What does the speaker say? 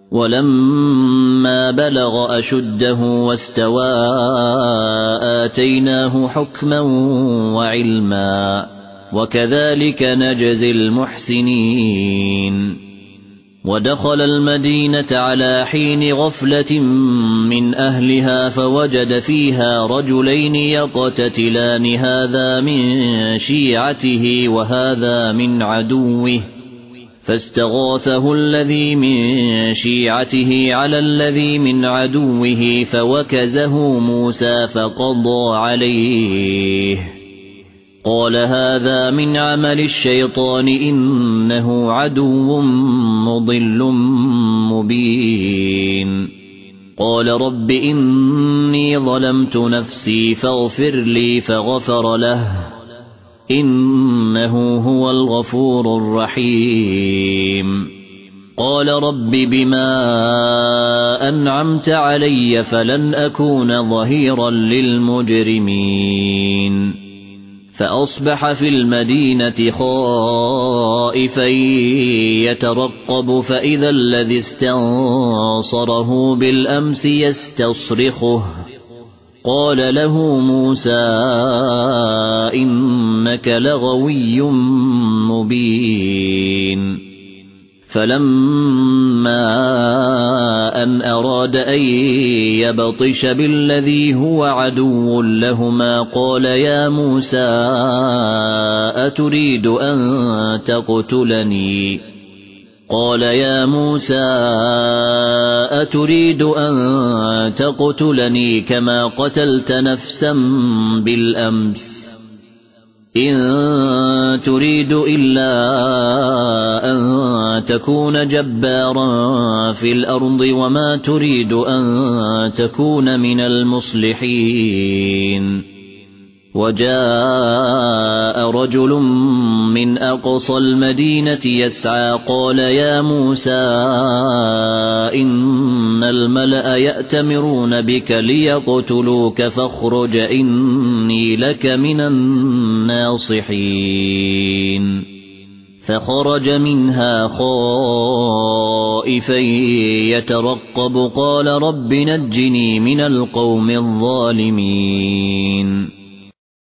ولما بلغ أشده واستوى آتيناه حكما وعلما وكذلك نجزي المحسنين. ودخل المدينة على حين غفلة من أهلها فوجد فيها رجلين يقتتلان هذا من شيعته وهذا من عدوه فاستغاثه الذي من شيعته على الذي من عدوه فوكزه موسى فقضى عليه قال هذا من عمل الشيطان إنه عدو مضل مبين. قال رب إني ظلمت نفسي فاغفر لي فغفر له إنه هو الغفور الرحيم. قال رب بما أنعمت علي فلن أكون ظهيرا للمجرمين. فأصبح في المدينة خائفا يترقب فإذا الذي استنصره بالأمس يستصرخه قال له موسى إنك لغوي مبين. فلما أن أراد أن يبطش بالذي هو عدو لهما قال يا موسى أتريد أن تقتلني قال يا موسى أتريد أن تقتلني كما قتلت نفسا بالأمس إن تريد إلا أن تكون جبارا في الأرض وما تريد أن تكون من المصلحين. وجاء رجل من أقصى المدينة يسعى قال يا موسى إن الملأ يأتمرون بك ليقتلوك فاخرج إني لك من الناصحين. فخرج منها خائفا يترقب قال رب نجني من القوم الظالمين.